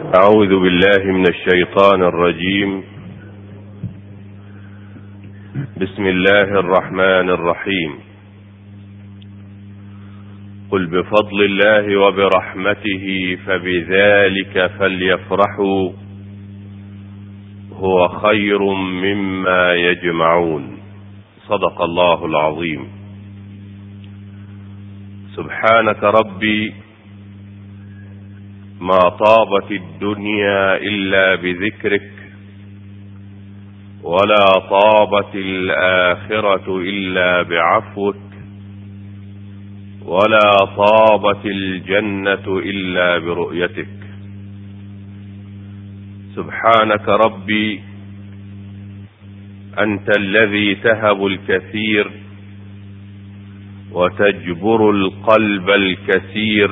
أعوذ بالله من الشيطان الرجيم. بسم الله الرحمن الرحيم. قل بفضل الله وبرحمته فبذلك فليفرحوا هو خير مما يجمعون. صدق الله العظيم. سبحانك ربي ما طابت الدنيا إلا بذكرك، ولا طابت الآخرة إلا بعفوك، ولا طابت الجنة إلا برؤيتك. سبحانك ربي أنت الذي تهب الكثير وتجبر القلب الكثير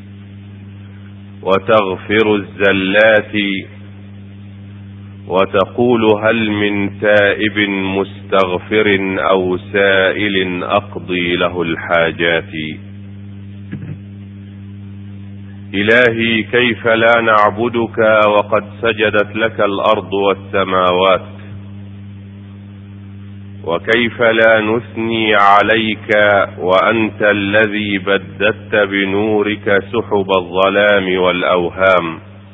وتغفر الزلات وتقول هل من تائب مستغفر أو سائل أقضي له الحاجات. إلهي كيف لا نعبدك وقد سجدت لك الأرض والسماوات، وكيف لا نثني عليك وأنت الذي بددت بنورك سحب الظلام والأوهام.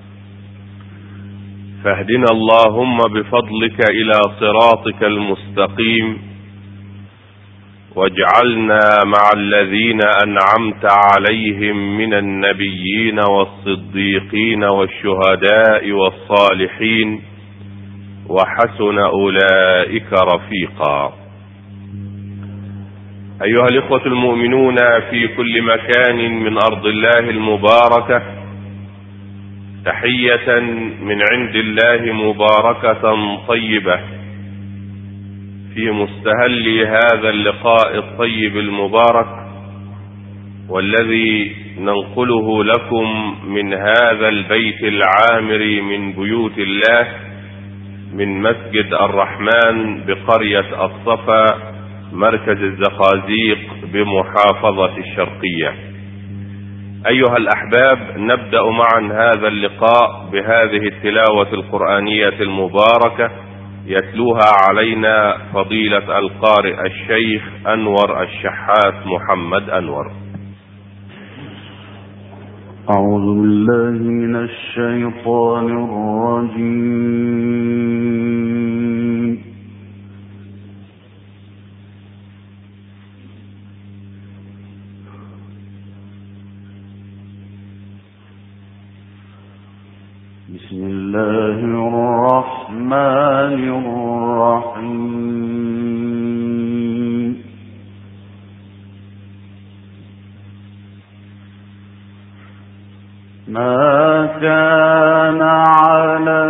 فاهدنا اللهم بفضلك إلى صراطك المستقيم، واجعلنا مع الذين أنعمت عليهم من النبيين والصديقين والشهداء والصالحين، وحسن أولئك رفيقا. أيها الإخوة المؤمنون في كل مكان من أرض الله المباركة، تحية من عند الله مباركة طيبة في مستهل هذا اللقاء الطيب المبارك، والذي ننقله لكم من هذا البيت العامر من بيوت الله، من مسجد الرحمن بقرية الصفا مركز الزقازيق بمحافظة الشرقية. أيها الأحباب، نبدأ معا هذا اللقاء بهذه التلاوة القرآنية المباركة يتلوها علينا فضيلة القارئ الشيخ أنور الشحات محمد أنور. أعوذ بالله من الشيطان الرجيم. بسم الله الرحمن الرحيم. ما كان على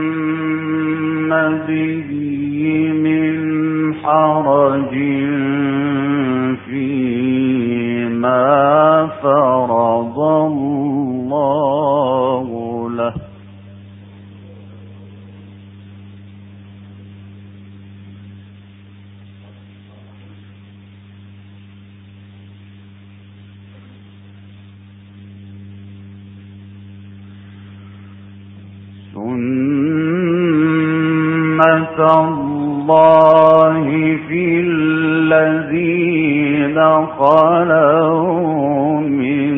النبي من حرج فيما فرض الله له، سنة الله في الذين خلوا من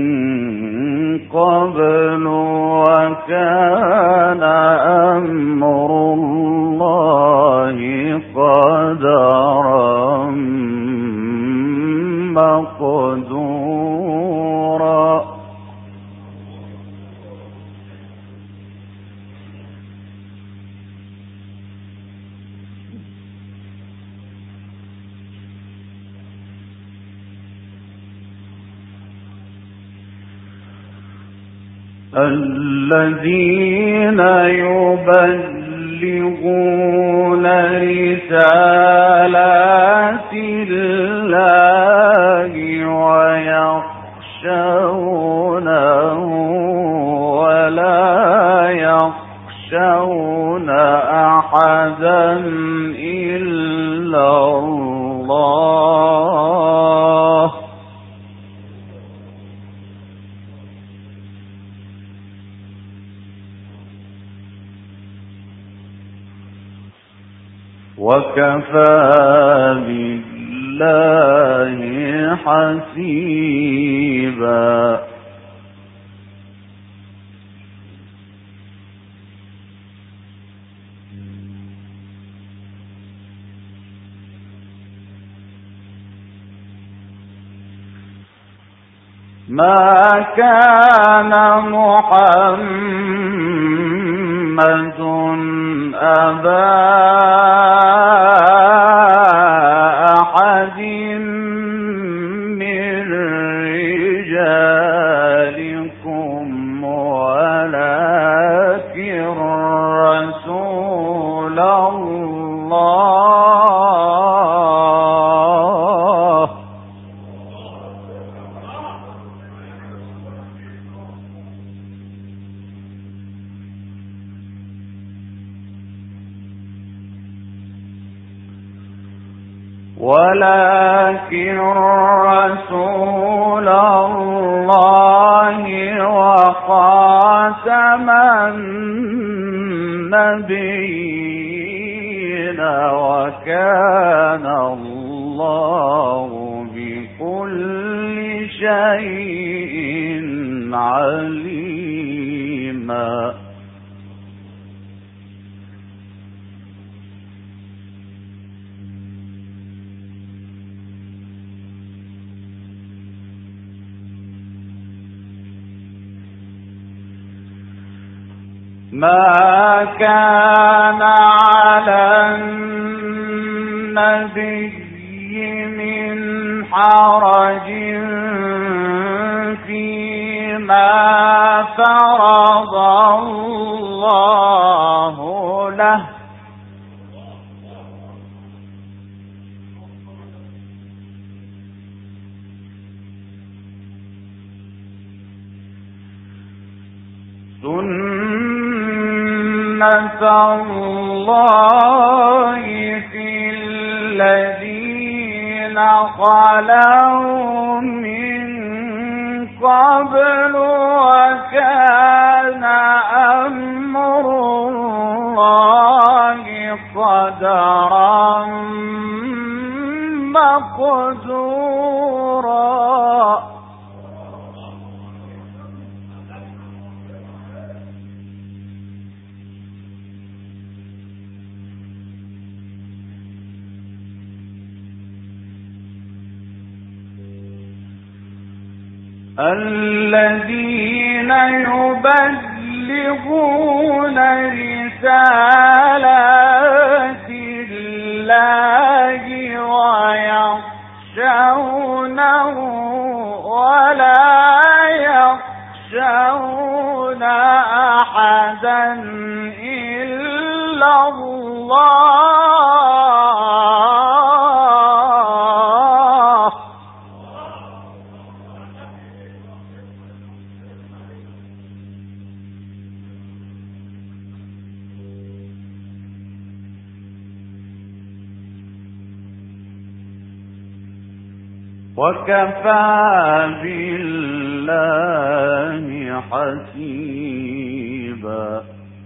قبل، وكان أمر الله قدرا مقدورا. الذين يبلغون رسالات الله ويخشونه ولا يخشون أحدا إلا الله، وكفى بالله حسيبا. ما كان محمد أبا أحد من رجالكم ولكن رسول الله وخاتم النبيين وكان الله بكل شيء عليما. ما كان على النبي من حرج فيما فرض الله له سنة الله في الذين خلوا من قبل وكان أمر الله قدرا مقدورا. الذين يبلغون رسالات الله ويخشونه ولا يخشون أحدا إلا الله. وكفى بالله حسيبا.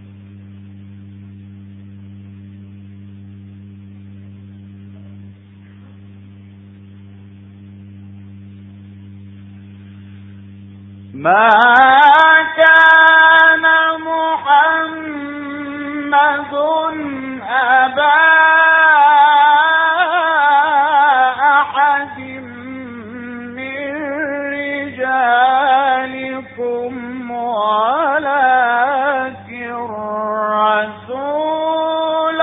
ما كان محمد أبا أحد من رجالكم ولكن رسول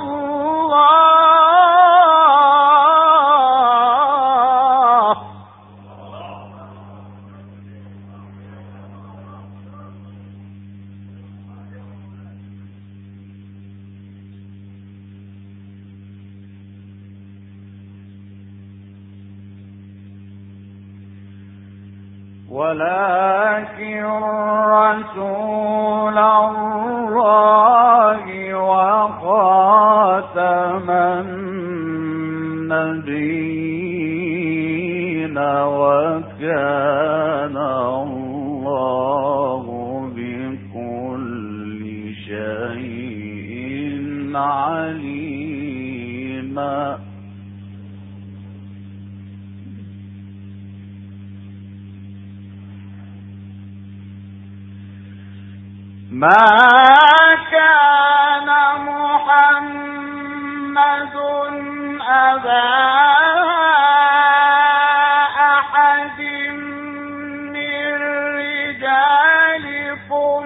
الله وخاتم النبيين وكان الله بكل شيء عليما. ما كان محمد أبا أحد من رجالكم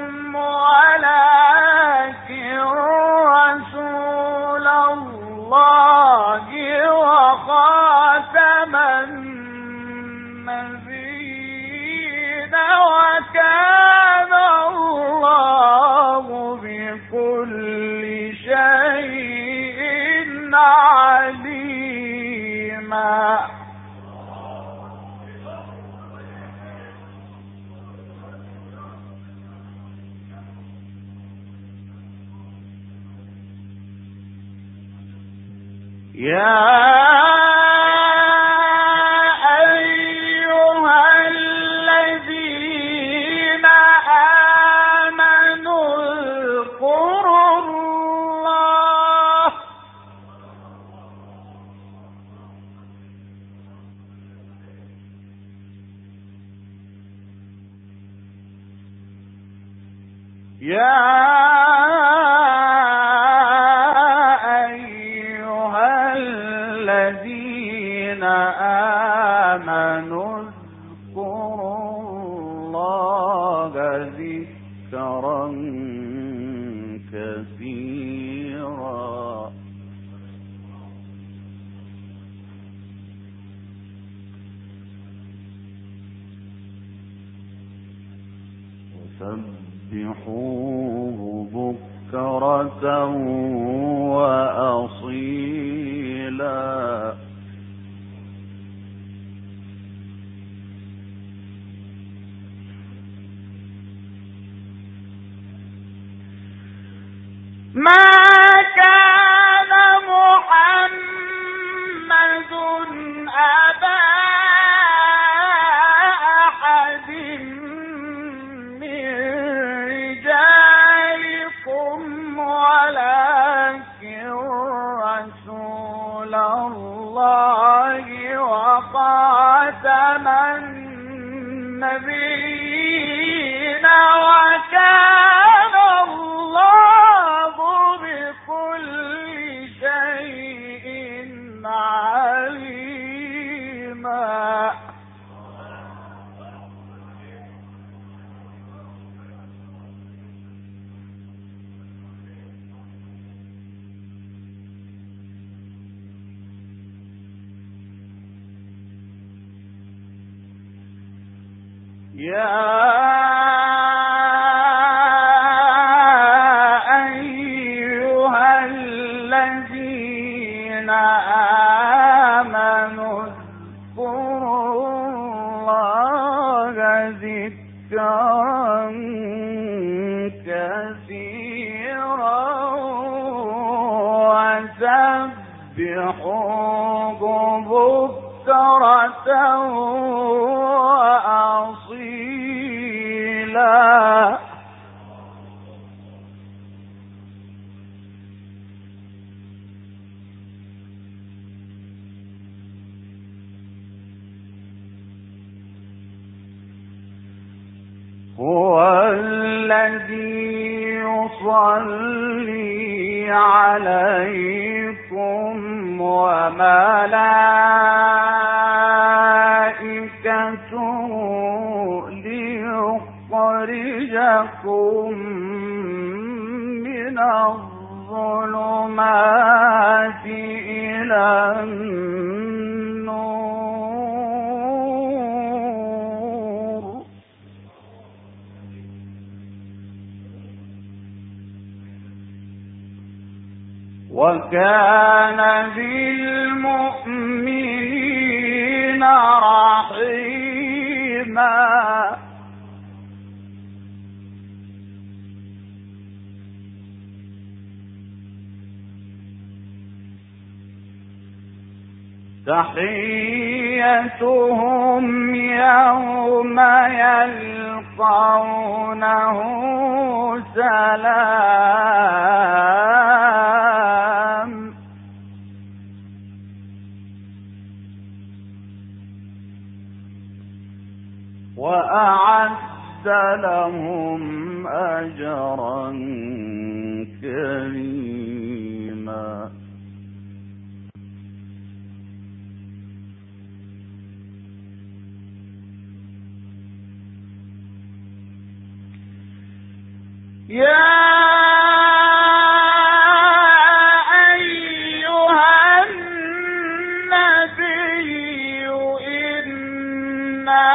ولكن رسول الله وخاتم النبيين وكان الله بكل شيء عليما. يا أيها الذين آمنوا اذكروا الله الذين آمنوا اذكروا الله ذكرا كثيرا. وسبحوه بكرة وأصيلا. ما كان محمد أبا أحد من رجالكم ولكن رسول الله وخاتم النبيين وكان الله بكل شيء عليما. يا أيها الذين آمنوا اذكروا الله ذكرا كثيرا وسبحوه بكرة وأصيلا. هو الذي يصلي عليكم وملائكته ليخرجكم من الظلمات إلى النور. وكان بالمؤمنين رحيما. تحيتهم يوم يلقونه سلام. وأعد لهم أجرا كريما. يا أيها النبي إنا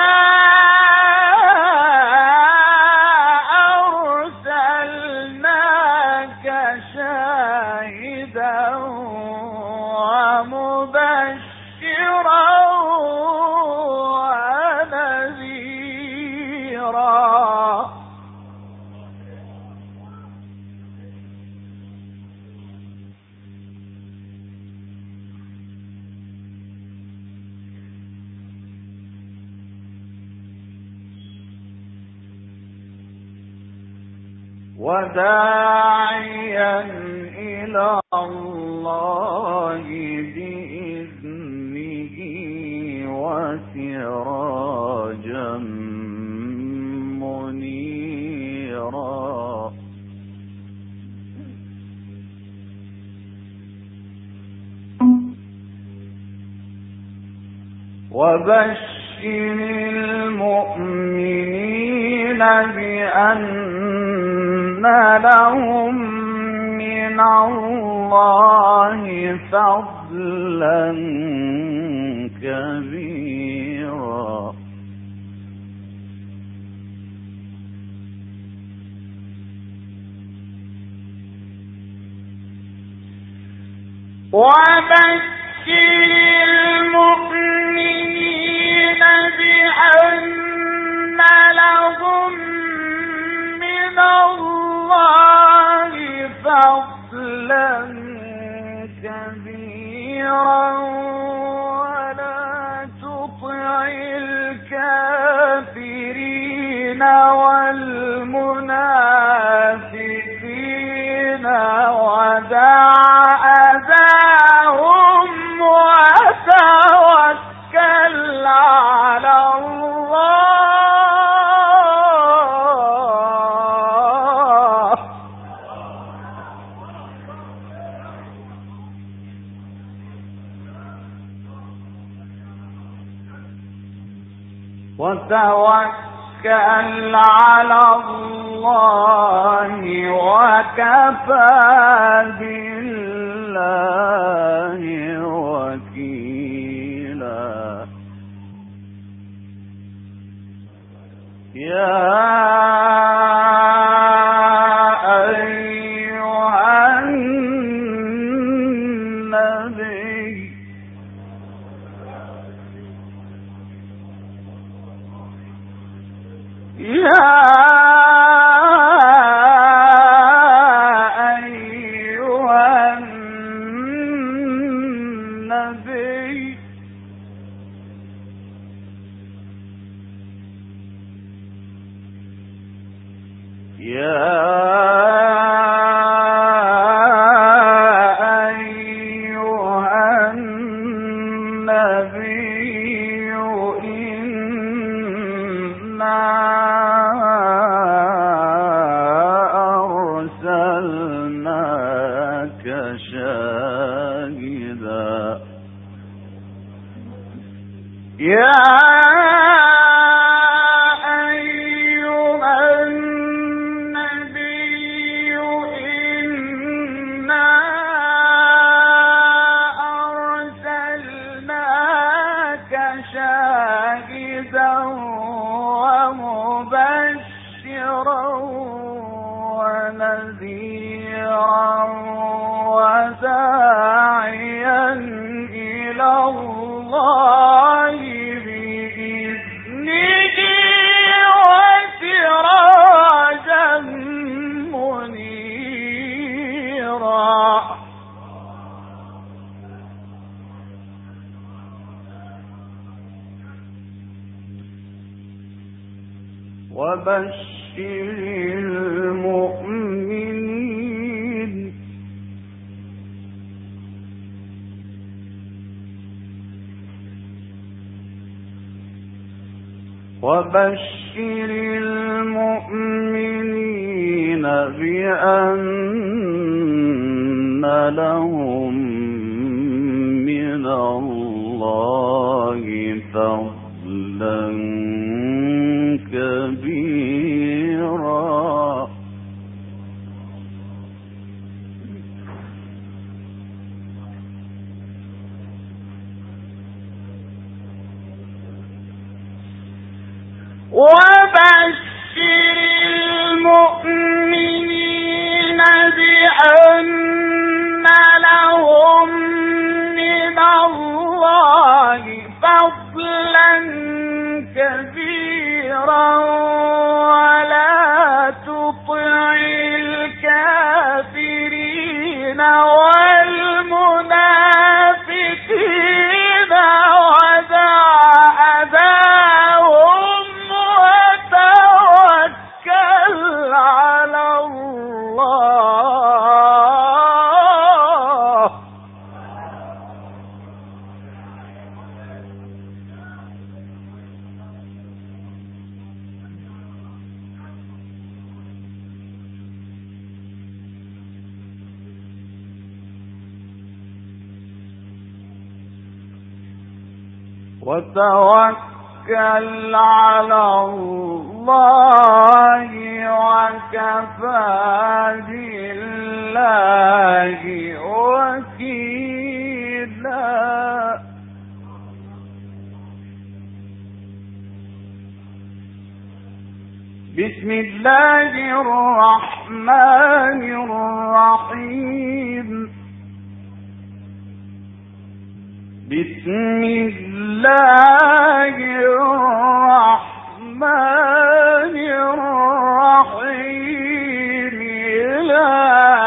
أرسلناك شاهدا ومبشرا ونذيرا. وداعيا إلى الله بإذنه وسراجا منيرا. وبشر المؤمنين بأن لهم من الله فضلا كبيرا. وبشر المؤمنين بأن لهم من الله فضلا كبيرا. ولا تطع الكافرين والمنافقين ودع أذاهم وتوكل على الله. وتوكل على الله وكفى بالله وكيلا. يا أيها النبي يا أيها النبي يا أيها النبي إنا أرسلناك شاهدا يا شاهدا ومبشرا ونذيرا وداعيا إلى الله بإذنه وسراجا منيرا. وبشر المؤمنين وبشر المؤمنين بأن لهم من الله فضلا كبيرا. وبشر المؤمنين بأن لهم من الله فضلا كبيرا ولا تطع الكافرين والمنافقين ودع أذاهم وتوكل على الله. وتوكل على الله وكفى بالله وكيلا. بسم الله الرحمن الرحيم. بسم الله الرحمن الرحيم. لا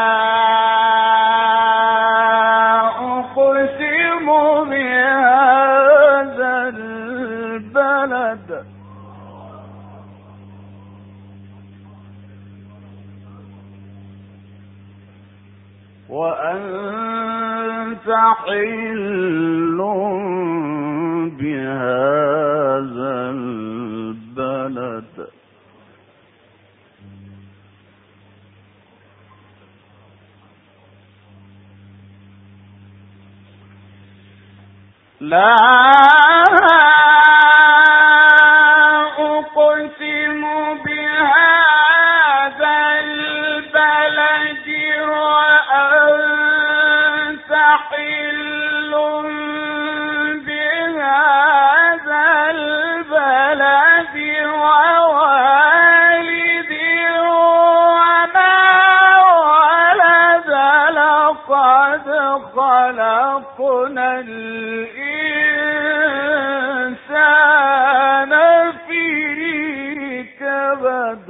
أقسم بهذا البلد وأنت حل بهذا البلد. لا أقسم بهذا البلد وأنت حل بهذا البلد ووالد وما ولد. لقد خلقنا الإنسان في كبد.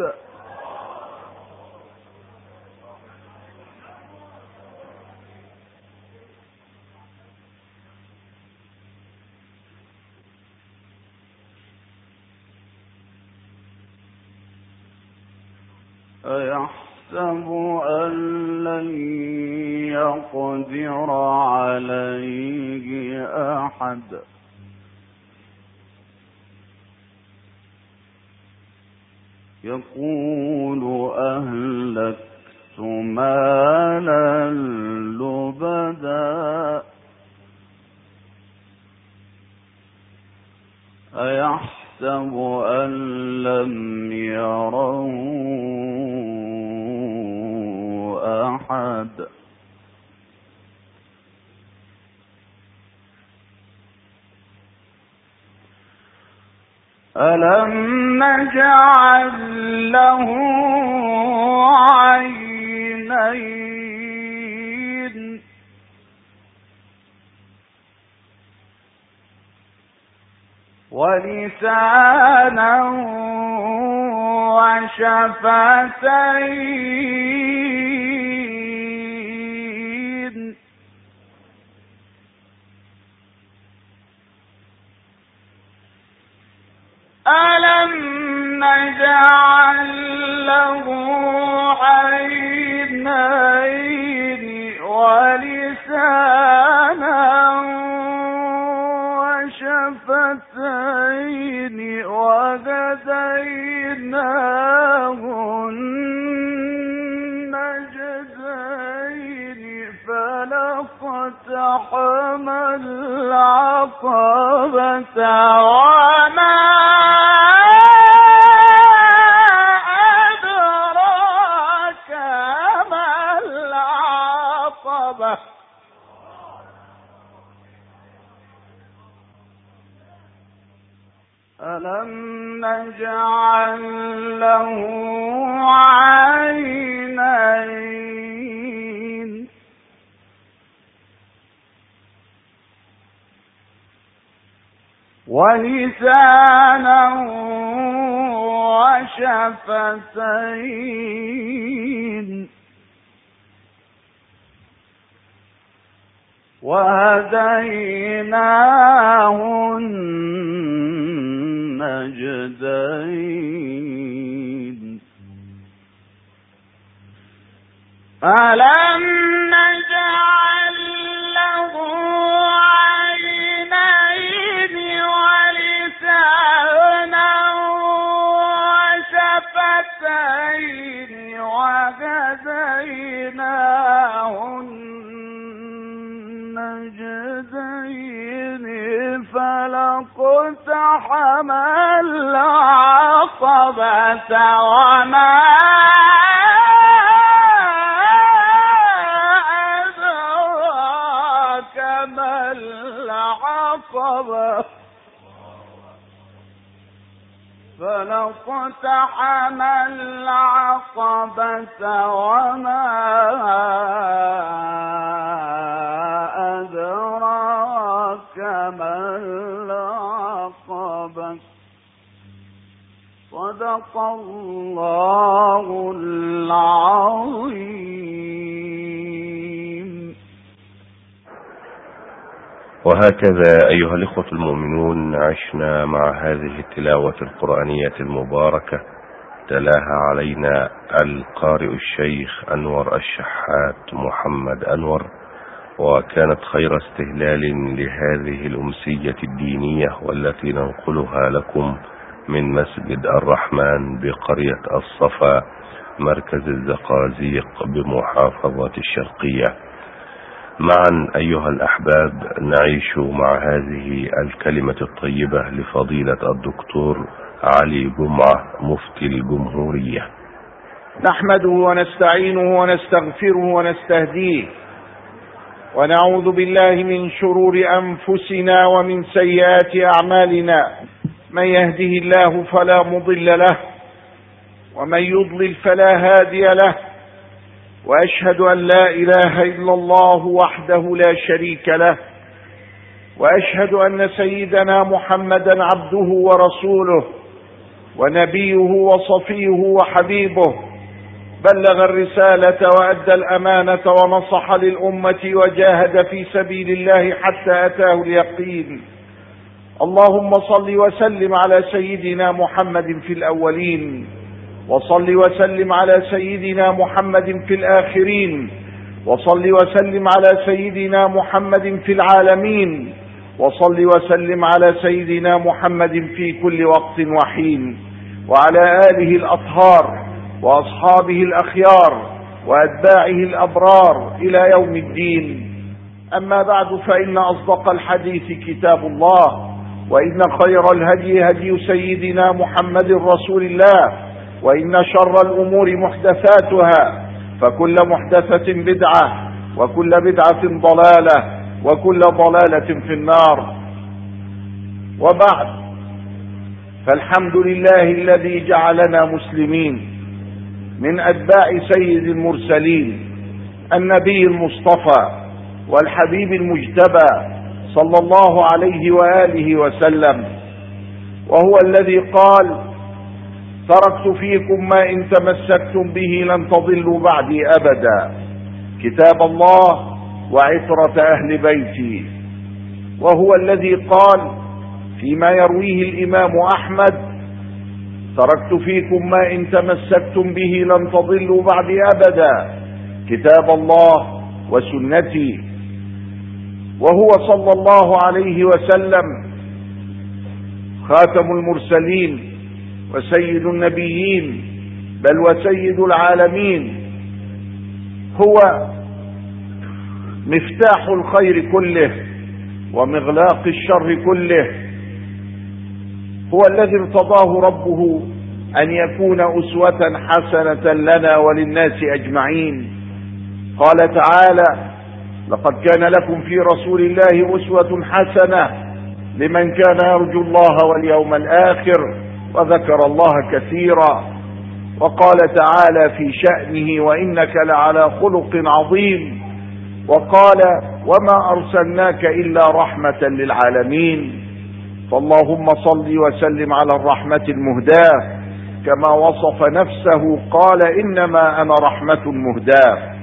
أيحسب أن لن يقدر عليه أحد. يقول أهلكت مالا لبدا. أيحسب أن لم يره أحد. ألم نجعل له عينين ولسانا وشفتين ألم نجعل له عينين ولسانا وشفتين وذكرين وهديناه النجدين فلاقتحم العقبة وما أدراك ما العقبة ألم نجعل له عينين ولسانا وشفتين وهديناه النجدين ألم نجعل له عينين ولسانا وشفتين وهديناه النجدين فلاقتحم العقبة وما أدراك ما العقبة فلاقتحم العقبة وما أدراك ما العقبة صدق الله العظيم. وهكذا أيها الإخوة المؤمنون عشنا مع هذه التلاوة القرآنية المباركة تلاها علينا القارئ الشيخ أنور الشحات محمد أنور، وكانت خير استهلال لهذه الأمسية الدينية والتي ننقلها لكم من مسجد الرحمن بقرية الصفا مركز الزقازيق بمحافظة الشرقية. معا أيها الأحباب نعيش مع هذه الكلمة الطيبة لفضيلة الدكتور علي جمعة مفتي الجمهورية. نحمده ونستعينه ونستغفره ونستهديه ونعوذ بالله من شرور أنفسنا ومن سيئات أعمالنا، من يهده الله فلا مضل له ومن يضلل فلا هادي له، وأشهد أن لا إله إلا الله وحده لا شريك له، وأشهد أن سيدنا محمدا عبده ورسوله ونبيه وصفيه وحبيبه، بلغ الرسالة وأدى الأمانة ونصح للأمة وجاهد في سبيل الله حتى أتاه اليقين. اللهم صل وسلم على سيدنا محمد في الأولين، وصل وسلم على سيدنا محمد في الآخرين، وصل وسلم على سيدنا محمد في العالمين، وصل وسلم على سيدنا محمد في كل وقت وحين، وعلى آله الأطهار وأصحابه الأخيار وأتباعه الأبرار إلى يوم الدين. أما بعد، فإن أصدق الحديث كتاب الله، وإن خير الهدي هدي سيدنا محمد رسول الله، وإن شر الأمور محدثاتها، فكل محدثة بدعة، وكل بدعة ضلالة، وكل ضلالة في النار. وبعد، فالحمد لله الذي جعلنا مسلمين من أتباع سيد المرسلين النبي المصطفى والحبيب المجتبى صلى الله عليه وآله وسلم، وهو الذي قال: تركت فيكم ما إن تمسكتم به لن تضلوا بعدي أبدا، كتاب الله وعترة أهل بيتي. وهو الذي قال فيما يرويه الإمام أحمد: تركت فيكم ما إن تمسكتم به لن تضلوا بعدي أبدا، كتاب الله وسنتي. وهو صلى الله عليه وسلم خاتم المرسلين وسيد النبيين بل وسيد العالمين، هو مفتاح الخير كله ومغلاق الشر كله، هو الذي ارتضاه ربه أن يكون أسوة حسنة لنا وللناس أجمعين. قال تعالى: لقد كان لكم في رسول الله أسوة حسنة لمن كان يرجو الله واليوم الآخر وذكر الله كثيرا. وقال تعالى في شأنه: وإنك لعلى خلق عظيم. وقال: وما أرسلناك إلا رحمة للعالمين. فاللهم صل وسلم على الرحمة المهداة كما وصف نفسه قال: إنما أنا رحمة مهداة.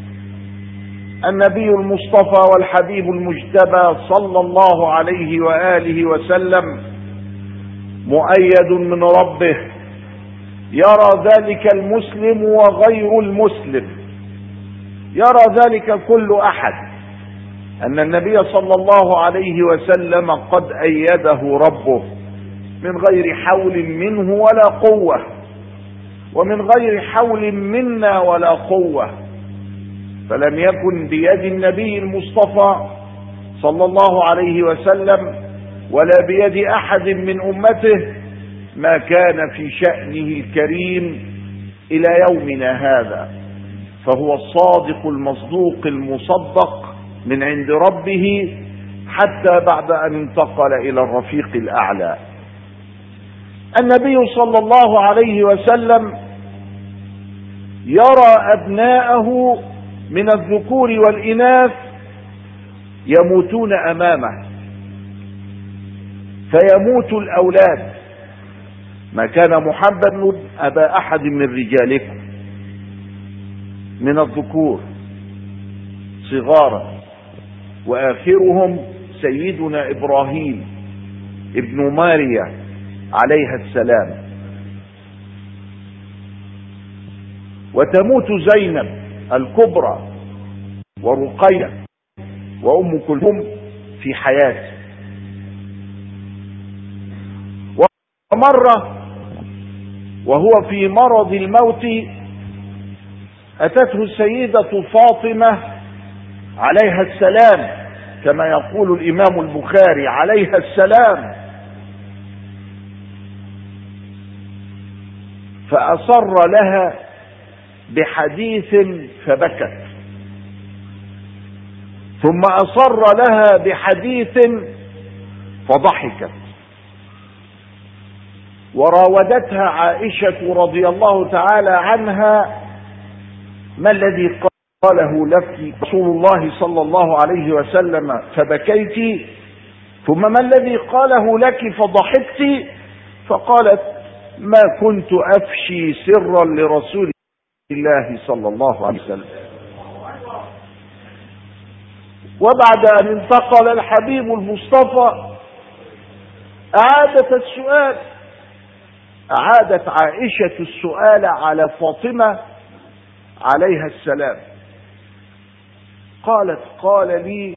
النبي المصطفى والحبيب المجتبى صلى الله عليه وآله وسلم مؤيد من ربه، يرى ذلك المسلم وغير المسلم، يرى ذلك كل أحد، أن النبي صلى الله عليه وسلم قد أيده ربه من غير حول منه ولا قوة، ومن غير حول منا ولا قوة. فلم يكن بيد النبي المصطفى صلى الله عليه وسلم ولا بيد أحد من أمته ما كان في شأنه الكريم إلى يومنا هذا، فهو الصادق المصدوق المصدق من عند ربه حتى بعد أن انتقل إلى الرفيق الأعلى. النبي صلى الله عليه وسلم يرى أبناءه من الذكور والإناث يموتون أمامه، فيموت الأولاد. ما كان محمد أبا أحد من رجالكم من الذكور صغارا، وآخرهم سيدنا إبراهيم ابن ماريا عليها السلام. وتموت زينب الكبرى ورقية وأم كلثوم في حياته. ومرة وهو في مرض الموت أتته السيدة فاطمة عليها السلام كما يقول الإمام البخاري عليها السلام، فأصر لها بحديث فبكت، ثم أصر لها بحديث فضحكت. وراودتها عائشة رضي الله تعالى عنها: ما الذي قاله لك رسول الله صلى الله عليه وسلم فبكيت؟ ثم ما الذي قاله لك فضحكت؟ فقالت: ما كنت أفشي سرا لرسول الله صلى الله عليه وسلم. وبعد أن انتقل الحبيب المصطفى أعادت السؤال، أعادت عائشة السؤال على فاطمة عليها السلام. قالت: قال لي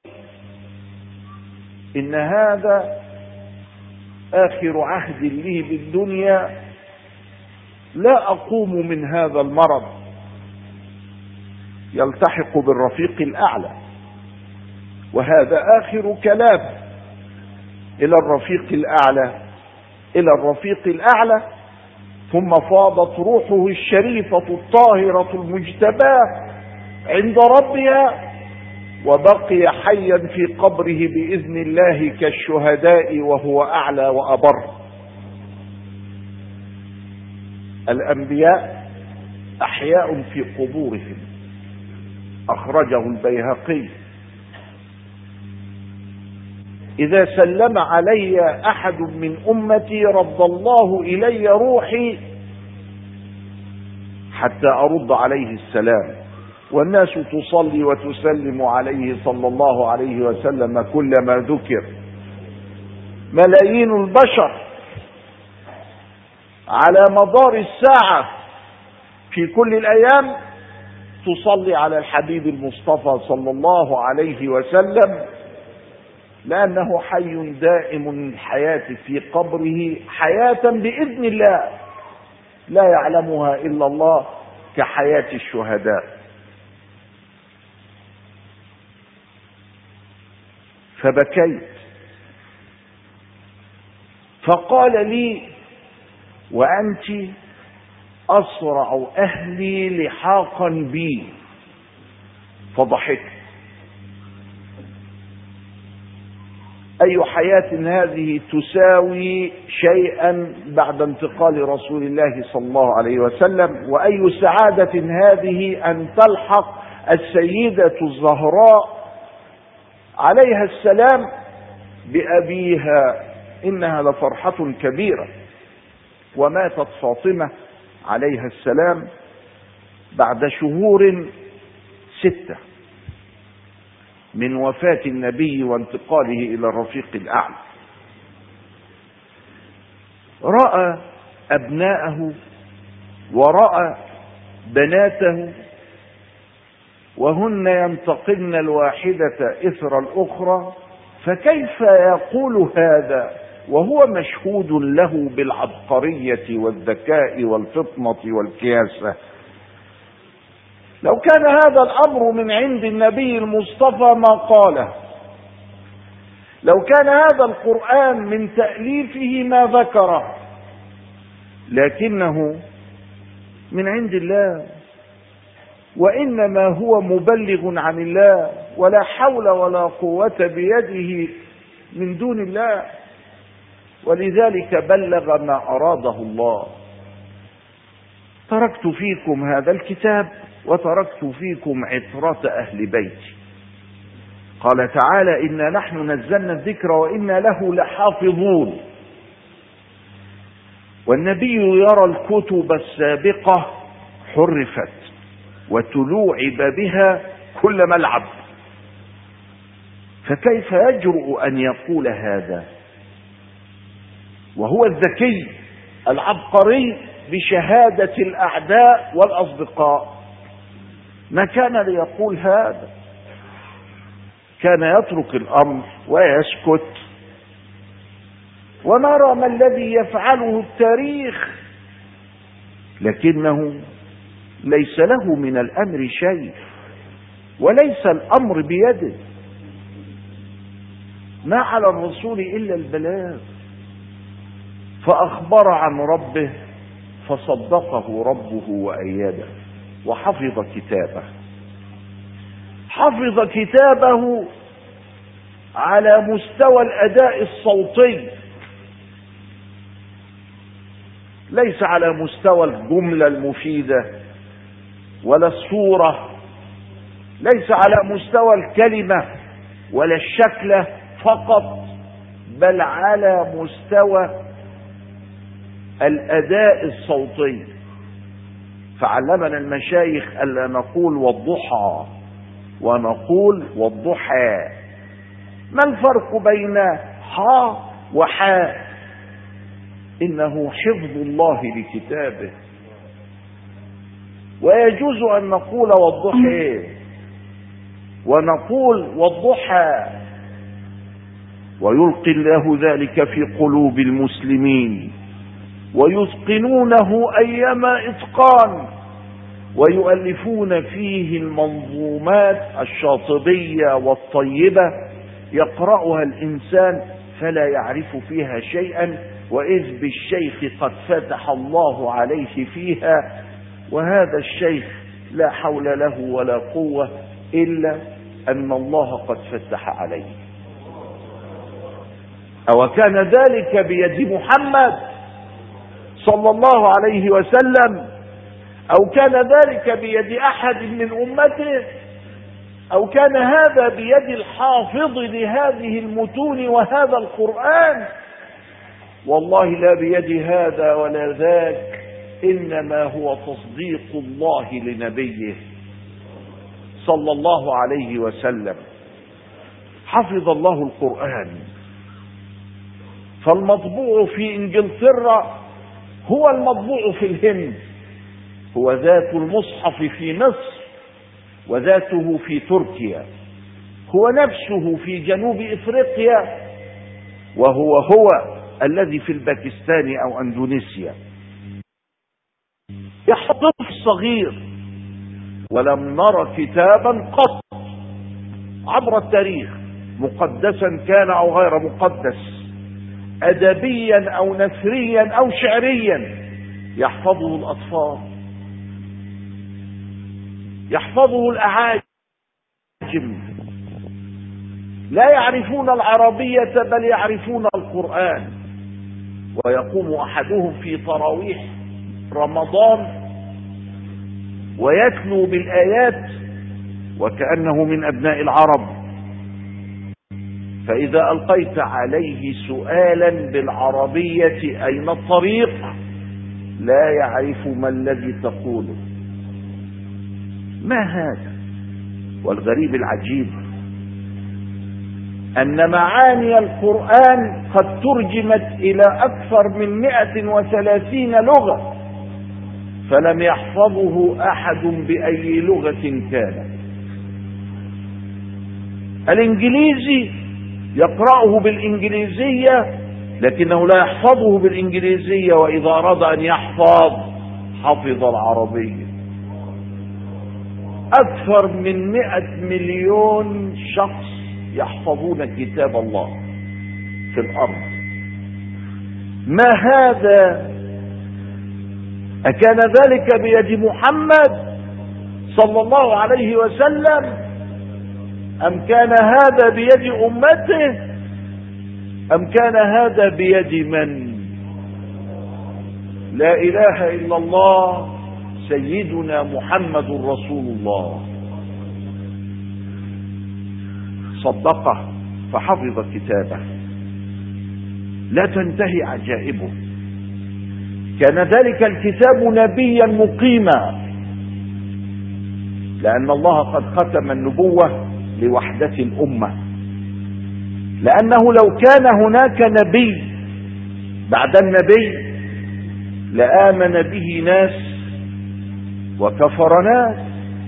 إن هذا آخر عهد لي بالدنيا، لا أقوم من هذا المرض، يلتحق بالرفيق الأعلى، وهذا آخر كلام إلى الرفيق الأعلى، إلى الرفيق الأعلى. ثم فاضت روحه الشريفة الطاهرة المجتباة عند ربها، وبقي حيا في قبره بإذن الله كالشهداء وهو أعلى وأبر. الأنبياء أحياء في قبورهم، أخرجه البيهقي. إذا سلم علي أحد من أمتي رد الله إلي روحي حتى أرد عليه السلام، والناس تصلي وتسلم عليه صلى الله عليه وسلم كلما ذكر. ملايين البشر على مدار الساعة في كل الأيام تصلي على الحبيب المصطفى صلى الله عليه وسلم، لأنه حي دائم الحياة في قبره حياة بإذن الله لا يعلمها إلا الله كحياة الشهداء. فبكيت، فقال لي: وأنت أسرع أهلي لحاقا بي. فضحكت. أي حياة هذه تساوي شيئا بعد انتقال رسول الله صلى الله عليه وسلم؟ وأي سعادة هذه أن تلحق السيدة الزهراء عليها السلام بأبيها، إنها لفرحة كبيرة. وماتت فاطمة عليها السلام بعد شهور 6 من وفاة النبي وانتقاله إلى الرفيق الأعلى. رأى أبناءه ورأى بناته وهن ينتقلن الواحدة إثر الأخرى، فكيف يقول هذا وهو مشهود له بالعبقرية والذكاء والفطنة والكياسة؟ لو كان هذا الأمر من عند النبي المصطفى ما قاله، لو كان هذا القرآن من تأليفه ما ذكره، لكنه من عند الله، وإنما هو مبلغ عن الله، ولا حول ولا قوة بيده من دون الله، ولذلك بلغ ما أراده الله. تركت فيكم هذا الكتاب وتركت فيكم عطرة أهل بيتي. قال تعالى: إنا نحن نزلنا الذكر وإنا له لحافظون. والنبي يرى الكتب السابقة حرفت وتلوعب بها كل ملعب، فكيف يجرؤ أن يقول هذا وهو الذكي العبقري بشهادة الأعداء والأصدقاء؟ ما كان ليقول هذا، كان يترك الأمر ويسكت ونرى ما الذي يفعله التاريخ، لكنه ليس له من الأمر شيء وليس الأمر بيده. ما على الرسول إلا البلاغ، فأخبر عن ربه فصدقه ربه وأيده وحفظ كتابه. حفظ كتابه على مستوى الأداء الصوتي، ليس على مستوى الجملة المفيدة ولا الصورة، ليس على مستوى الكلمة ولا الشكل فقط، بل على مستوى الأداء الصوتي. فعلمنا المشايخ ألا نقول والضحى ونقول والضحى. ما الفرق بين حاء وحاء؟ إنه حفظ الله لكتابه. ويجوز أن نقول والضحى ونقول والضحى، ويلقي الله ذلك في قلوب المسلمين ويتقنونه أيما إتقان، ويؤلفون فيه المنظومات الشاطبية والطيبة يقرأها الإنسان فلا يعرف فيها شيئا، وإذ بالشيخ قد فتح الله عليه فيها، وهذا الشيخ لا حول له ولا قوة إلا أن الله قد فتح عليه. أو كان ذلك بيد محمد صلى الله عليه وسلم، أو كان ذلك بيد أحد من أمته، أو كان هذا بيد الحافظ لهذه المتون وهذا القرآن؟ والله لا بيد هذا ولا ذاك، إنما هو تصديق الله لنبيه صلى الله عليه وسلم. حفظ الله القرآن، فالمطبوع في إنجلترا هو المطبوع في الهند، هو ذات المصحف في مصر وذاته في تركيا، هو نفسه في جنوب إفريقيا وهو الذي في الباكستان أو أندونيسيا. يحفظ طفل صغير. ولم نرى كتابا قط عبر التاريخ، مقدسا كان او غير مقدس، ادبيا او نثريا او شعريا، يحفظه الاطفال، يحفظه الاعاجم، لا يعرفون العربية بل يعرفون القرآن. ويقوم احدهم في تراويح رمضان ويتلو بالآيات وكأنه من أبناء العرب، فإذا ألقيت عليه سؤالا بالعربية أين الطريق لا يعرف ما الذي تقوله. ما هذا؟ والغريب العجيب أن معاني القرآن قد ترجمت إلى أكثر من 130 لغة، فلم يحفظه أحد بأي لغة كان. الإنجليزي يقرأه بالإنجليزية لكنه لا يحفظه بالإنجليزية، وإذا أراد أن يحفظ حفظ العربية. أكثر من 100 مليون شخص يحفظون كتاب الله في الأرض. ما هذا؟ أكان ذلك بيد محمد صلى الله عليه وسلم أم كان هذا بيد أمته أم كان هذا بيد من؟ لا إله إلا الله سيدنا محمد رسول الله. صدقه فحفظ كتابه، لا تنتهي عجائبه. كان ذلك الكتاب نبيا مقيما، لأن الله قد ختم النبوة لوحدة الأمة، لأنه لو كان هناك نبي بعد النبي لآمن به ناس وكفر ناس،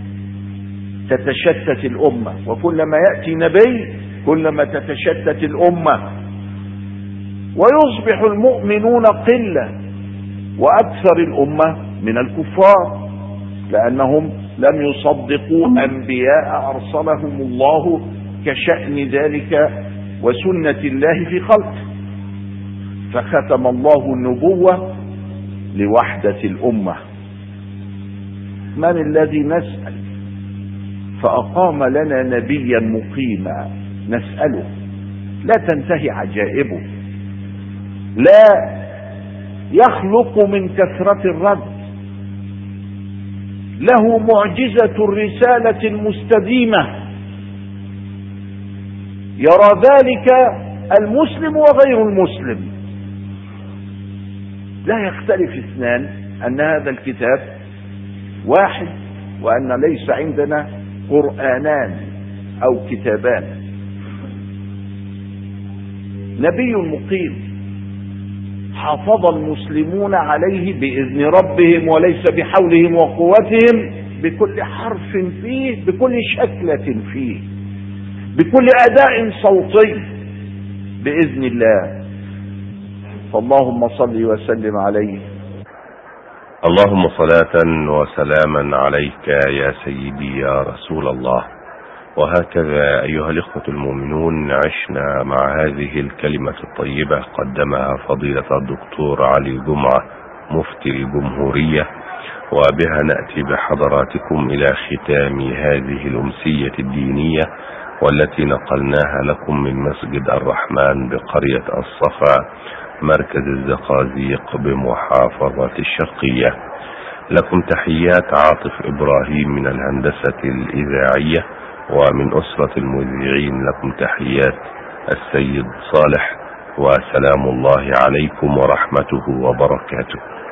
تتشتت الأمة، وكلما يأتي نبي كلما تتشتت الأمة، ويصبح المؤمنون قلة وأكثر الأمة من الكفار، لأنهم لم يصدقوا أنبياء أرسلهم الله كشأن ذلك وسنة الله في خلقه، فختم الله النبوة لوحدة الأمة. من الذي نسأل فأقام لنا نبيا مقيما نسأله؟ لا تنتهي عجائبه، لا يخلق من كثرة الرد، له معجزة الرسالة المستديمة، يرى ذلك المسلم وغير المسلم، لا يختلف اثنان أن هذا الكتاب واحد، وأن ليس عندنا قرآنان أو كتابان. نبي مقيم حافظ المسلمون عليه بإذن ربهم وليس بحولهم وقوتهم، بكل حرف فيه، بكل شكلة فيه، بكل أداء صوتي بإذن الله. فاللهم صل وسلم عليه. اللهم صلاة وسلاما عليك يا سيدي يا رسول الله. وهكذا أيها الإخوة المؤمنون عشنا مع هذه الكلمة الطيبة قدمها فضيلة الدكتور علي جمعة مفتي الجمهورية، وبها نأتي بحضراتكم إلى ختام هذه الأمسية الدينية، والتي نقلناها لكم من مسجد الرحمن بقرية الصفا مركز الزقازيق بمحافظة الشرقية. لكم تحيات عاطف إبراهيم من الهندسة الإذاعية، ومن أسرة المذيعين لكم تحيات السيد صالح، وسلام الله عليكم ورحمته وبركاته.